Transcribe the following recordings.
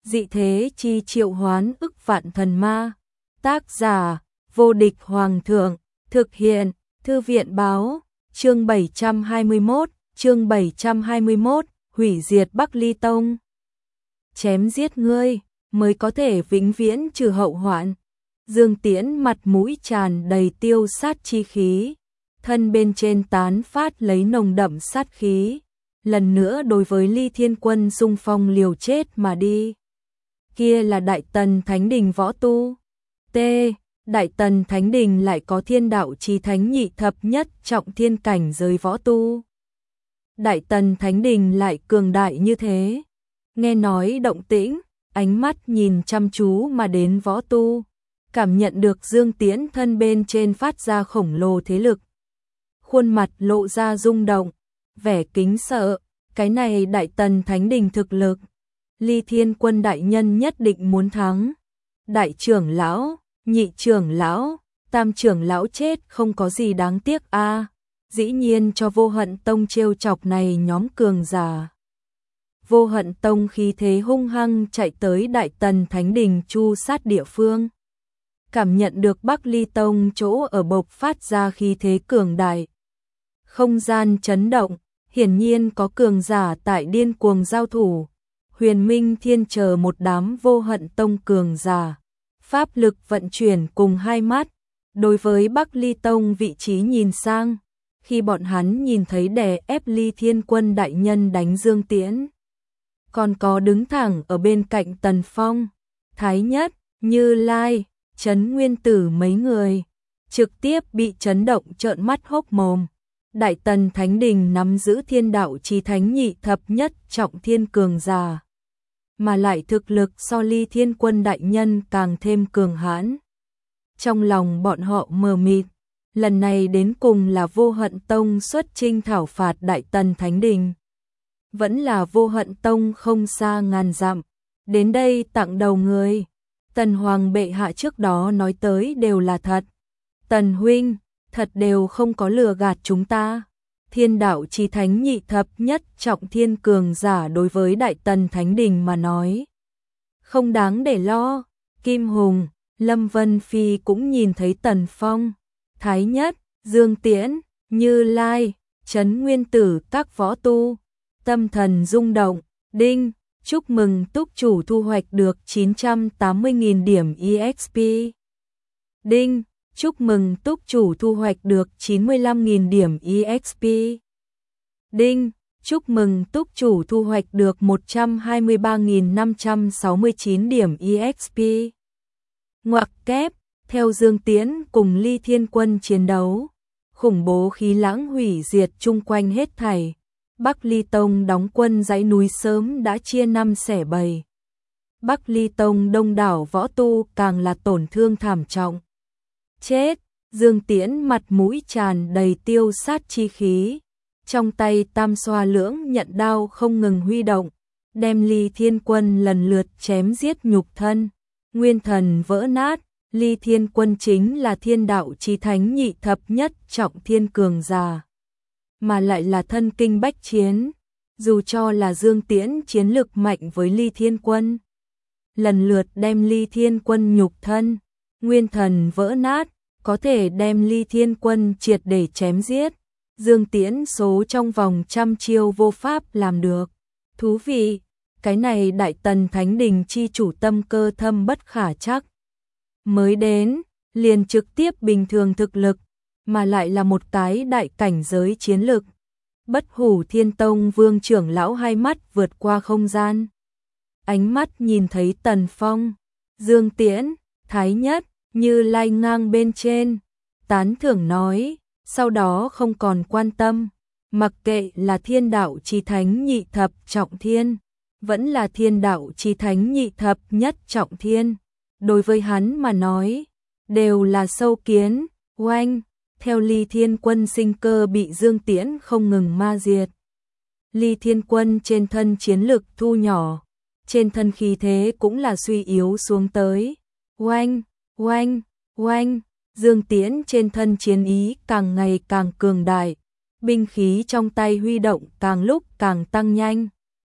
dị thế chi triệu hoán ức vạn thần ma. Tác giả, vô địch hoàng thượng, thực hiện, thư viện báo, chương 721, hủy diệt Bắc Ly Tông. Chém giết ngươi, mới có thể vĩnh viễn trừ hậu hoạn. Dương Tiễn mặt mũi tràn đầy tiêu sát chi khí, thân bên trên tán phát lấy nồng đậm sát khí, lần nữa đối với Ly Thiên Quân xung phong liều chết mà đi. Kia là Đại Tần Thánh Đình võ tu. T. Đại Tần Thánh Đình lại có thiên đạo chí thánh nhị thập nhất trọng thiên cảnh giới võ tu. Đại Tần Thánh Đình lại cường đại như thế. Nghe nói động tĩnh, ánh mắt nhìn chăm chú mà đến võ tu, cảm nhận được Dương Tiễn thân bên trên phát ra khổng lồ thế lực. Khuôn mặt lộ ra rung động, vẻ kính sợ, cái này Đại Tần Thánh Đình thực lực. Ly Thiên Quân đại nhân nhất định muốn thắng. Đại trưởng lão, nhị trưởng lão, tam trưởng lão chết không có gì đáng tiếc a. Dĩ nhiên cho Vô Hận Tông trêu chọc này nhóm cường giả. Vô Hận Tông khí thế hung hăng chạy tới Đại Tần Thánh Đình chu sát địa phương. Cảm nhận được Bắc Ly Tông chỗ ở bộc phát ra khí thế cường đại. Không gian chấn động, hiển nhiên có cường giả tại điên cuồng giao thủ. Huyền Minh Thiên chờ một đám Vô Hận Tông cường giả, pháp lực vận chuyển cùng hai mắt, đối với Bắc Ly Tông vị trí nhìn sang, khi bọn hắn nhìn thấy đè ép Ly Thiên Quân đại nhân đánh Dương Tiễn. Còn có đứng thẳng ở bên cạnh Tần Phong, Thái Nhất, Như Lai, Trấn Nguyên Tử mấy người, trực tiếp bị chấn động trợn mắt hốc mồm. Đại Tần Thánh Đình nắm giữ thiên đạo chí thánh nhị thập nhất trọng thiên cường giả, mà lại thực lực so Ly Thiên Quân đại nhân càng thêm cường hãn. Trong lòng bọn họ mờ mịt, lần này đến cùng là Vô Hận Tông xuất chinh thảo phạt Đại Tần Thánh Đình, vẫn là Vô Hận Tông không xa ngàn dặm đến đây tặng đầu người. Tần Hoàng bệ hạ trước đó nói tới đều là thật. Tần huynh, thật đều không có lừa gạt chúng ta. Thiên đạo chí thánh nhị thập nhất trọng thiên cường giả đối với Đại Tần Thánh Đình mà nói, không đáng để lo. Kim Hùng, Lâm Vân Phi cũng nhìn thấy Tần Phong, Thái Nhất, Dương Tiễn, Như Lai, Trấn Nguyên Tử các võ tu, tâm thần rung động. Đinh, chúc mừng túc chủ thu hoạch được 980.000 điểm EXP. Đinh, chúc mừng túc chủ thu hoạch được 95.000 điểm EXP. Đinh, chúc mừng túc chủ thu hoạch được 123.569 điểm EXP. Ngoặc kép, theo Dương Tiễn cùng Ly Thiên Quân chiến đấu, khủng bố khí lãng hủy diệt chung quanh hết thảy. Bắc Ly Tông đóng quân dãy núi sớm đã chia năm xẻ bảy. Bắc Ly Tông đông đảo võ tu càng là tổn thương thảm trọng. Chết, Dương Tiễn mặt mũi tràn đầy tiêu sát chi khí, trong tay tam xoa lưỡng nhận đao không ngừng huy động, đem Ly Thiên Quân lần lượt chém giết nhục thân, nguyên thần vỡ nát. Ly Thiên Quân chính là thiên đạo chí thánh nhị thập nhất trọng thiên cường giả, mà lại là thân kinh bách chiến. Dù cho là Dương Tiễn chiến lực mạnh với Ly Thiên Quân, lần lượt đem Ly Thiên Quân nhục thân, nguyên thần vỡ nát, có thể đem Ly Thiên Quân triệt để chém giết, Dương Tiễn số trong vòng trăm chiêu vô pháp làm được. Thú vị, cái này Đại Tần Thánh Đình chi chủ tâm cơ thâm bất khả trắc. Mới đến, liền trực tiếp bình thường thực lực, mà lại là một cái đại cảnh giới chiến lực. Bất Hủ Thiên Tông Vương trưởng lão hai mắt vượt qua không gian, ánh mắt nhìn thấy Tần Phong, Dương Tiễn, Thái Nhất, Như Lai ngang bên trên, tán thưởng nói, sau đó không còn quan tâm, mặc kệ là thiên đạo chí thánh nhị thập trọng thiên, vẫn là thiên đạo chí thánh nhị thập nhất trọng thiên, đối với hắn mà nói, đều là sâu kiến. Oanh, theo Ly Thiên Quân sinh cơ bị Dương Tiễn không ngừng ma diệt, Ly Thiên Quân trên thân chiến lực thu nhỏ, trên thân khí thế cũng là suy yếu xuống tới. Oanh, oanh, oanh, Dương Tiễn trên thân chiến ý càng ngày càng cường đại, binh khí trong tay huy động càng lúc càng tăng nhanh,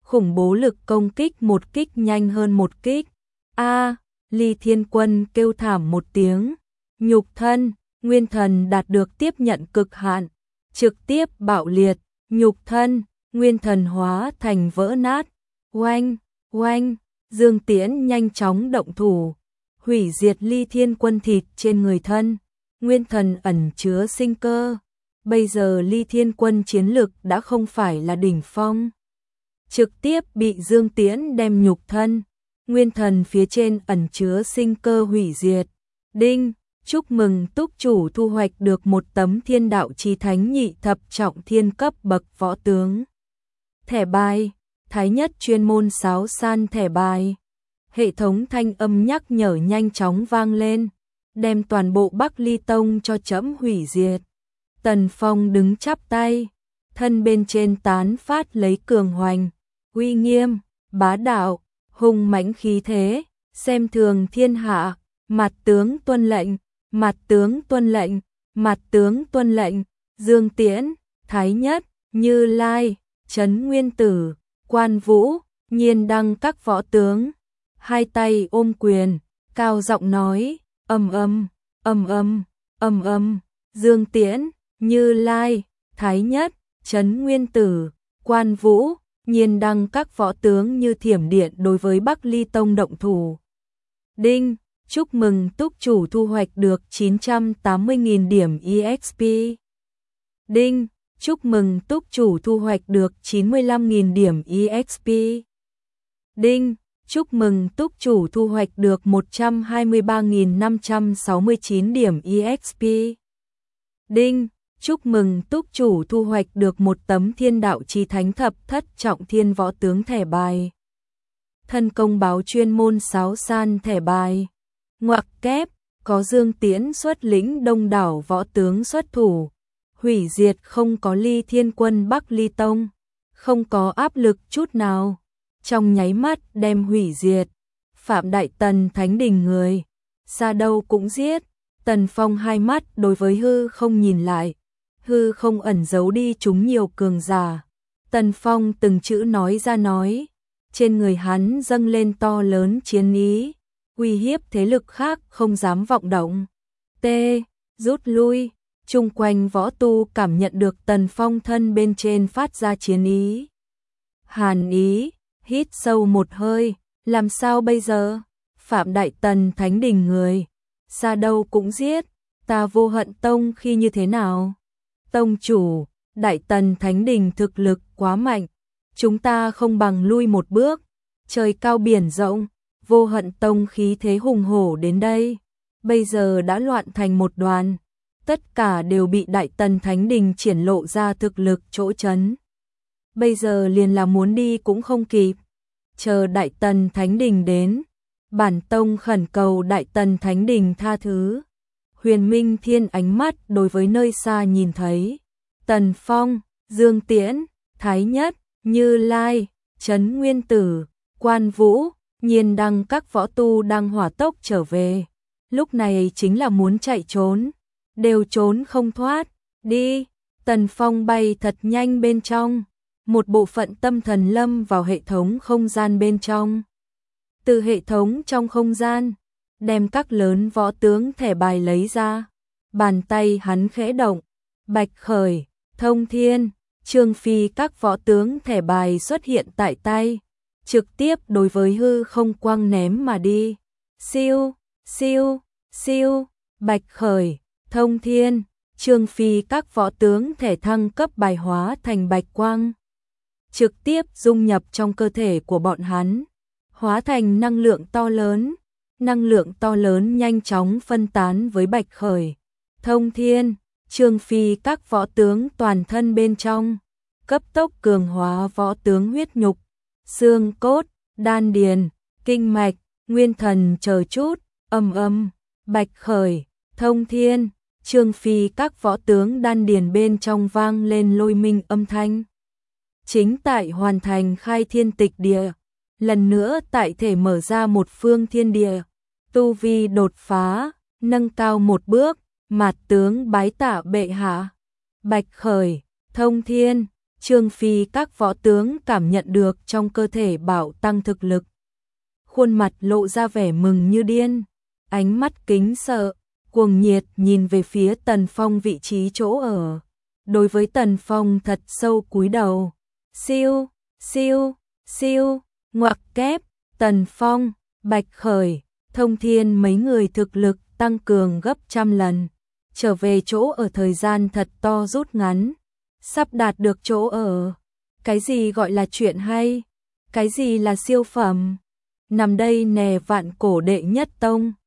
khủng bố lực công kích một kích nhanh hơn một kích. Ly Thiên Quân kêu thảm một tiếng, nhục thân, nguyên thần đạt được tiếp nhận cực hạn, trực tiếp bạo liệt, nhục thân, nguyên thần hóa thành vỡ nát. Oanh, oanh, Dương Tiễn nhanh chóng động thủ, hủy diệt Ly Thiên Quân thịt trên người thân, nguyên thần ẩn chứa sinh cơ. Bây giờ Ly Thiên Quân chiến lực đã không phải là đỉnh phong, trực tiếp bị Dương Tiễn đem nhục thân, nguyên thần phía trên ẩn chứa sinh cơ hủy diệt. Đinh, chúc mừng túc chủ thu hoạch được một tấm Thiên Đạo Chí Thánh nhị thập trọng thiên cấp bậc võ tướng. Thẻ bài, Thái Nhất chuyên môn sáo san thẻ bài. Hệ thống thanh âm nhắc nhở nhanh chóng vang lên, đem toàn bộ Bắc Ly Tông cho trẫm hủy diệt. Tần Phong đứng chắp tay, thân bên trên tán phát lấy cường hoành, uy nghiêm, bá đạo, hùng mãnh khí thế, xem thường thiên hạ. Mặt tướng tuân lệnh, mặt tướng tuân lệnh, mặt tướng tuân lệnh. Dương Tiễn, Thái Nhất, Như Lai, Trấn Nguyên Tử, Quan Vũ, Nhiên Đăng các võ tướng, hai tay ôm quyền, cao giọng nói, ầm ầm, ầm ầm, ầm ầm. Dương Tiễn, Như Lai, Thái Nhất, Trấn Nguyên Tử, Quan Vũ, Nhiên Đăng các võ tướng như thiểm điện đối với Bắc Ly Tông động thủ. Đinh, chúc mừng túc chủ thu hoạch được 980.000 điểm EXP. Đinh, chúc mừng túc chủ thu hoạch được 95.000 điểm EXP. Đinh, chúc mừng túc chủ thu hoạch được 123.569 điểm EXP. Đinh, chúc mừng túc chủ thu hoạch được một tấm Thiên Đạo Chí Thánh thập thất trọng thiên võ tướng thẻ bài. Thân công báo chuyên môn sáo san thẻ bài. Ngoặc kép, có Dương Tiễn xuất lĩnh đông đảo võ tướng xuất thủ, hủy diệt không có Ly Thiên Quân Bắc Ly Tông, không có áp lực chút nào, trong nháy mắt đem hủy diệt. Phạm Đại Tần Thánh Đình người, xa đâu cũng giết. Tần Phong hai mắt đối với hư không nhìn lại, hư không ẩn giấu đi chúng nhiều cường giả. Tần Phong từng chữ nói ra nói, trên người hắn dâng lên to lớn chiến ý, uy hiếp thế lực khác không dám vọng động. Rút lui, chung quanh võ tu cảm nhận được Tần Phong thân bên trên phát ra chiến ý. Hàn ý, hít sâu một hơi, làm sao bây giờ? Phạm Đại Tần Thánh Đình người, xa đâu cũng giết, ta Vô Hận Tông khi như thế nào? Tông chủ, Đại Tần Thánh Đình thực lực quá mạnh, chúng ta không bằng lui một bước. Trời cao biển rộng, Vô Hận Tông khí thế hùng hổ đến đây, bây giờ đã loạn thành một đoàn, tất cả đều bị Đại Tần Thánh Đình triển lộ ra thực lực chỗ trấn. Bây giờ liền là muốn đi cũng không kịp, chờ Đại Tần Thánh Đình đến, bản tông khẩn cầu Đại Tần Thánh Đình tha thứ. Huyền Minh Thiên ánh mắt đối với nơi xa nhìn thấy, Tần Phong, Dương Tiễn, Thái Nhất, Như Lai, Trấn Nguyên Tử, Quan Vũ, Nhiên Đăng các võ tu đang hỏa tốc trở về, lúc này chính là muốn chạy trốn, đều trốn không thoát. Đi, Tần Phong bay thật nhanh bên trong, một bộ phận tâm thần lâm vào hệ thống không gian bên trong. Từ hệ thống trong không gian, đem các lớn võ tướng thẻ bài lấy ra, bàn tay hắn khẽ động, Bạch Khởi, Thông Thiên, Trương Phi các võ tướng thẻ bài xuất hiện tại tay, trực tiếp đối với hư không quăng ném mà đi. Siêu, siêu, siêu, Bạch Khởi, Thông Thiên, Trương Phi các võ tướng thể thăng cấp bài hóa thành bạch quang, trực tiếp dung nhập trong cơ thể của bọn hắn, hóa thành năng lượng to lớn. Năng lượng to lớn nhanh chóng phân tán với Bạch Khởi, Thông Thiên, Trương Phi các võ tướng toàn thân bên trong, cấp tốc cường hóa võ tướng huyết nhục, xương cốt, đan điền, kinh mạch, nguyên thần chờ chút. Ầm ầm, Bạch Khởi, Thông Thiên, Trương Phi các võ tướng đan điền bên trong vang lên lôi minh âm thanh. Chính tại hoàn thành khai thiên tịch địa, lần nữa tại thể mở ra một phương thiên địa, tu vi đột phá, nâng cao một bước, mạt tướng bái tạ bệ hạ. Bạch Khởi, Thông Thiên, Trương Phi các võ tướng cảm nhận được trong cơ thể bảo tăng thực lực. Khuôn mặt lộ ra vẻ mừng như điên, ánh mắt kính sợ, cuồng nhiệt nhìn về phía Tần Phong vị trí chỗ ở. Đối với Tần Phong thật sâu cúi đầu. Siêu, siêu, siêu, ngoặc kép, Tần Phong, Bạch Khởi, Thông Thiên mấy người thực lực tăng cường gấp trăm lần. Trở về chỗ ở thời gian thật to rút ngắn. Sắp đạt được chỗ ở. Cái gì gọi là chuyện hay? Cái gì là siêu phẩm? Nằm đây nè Vạn Cổ đệ nhất tông.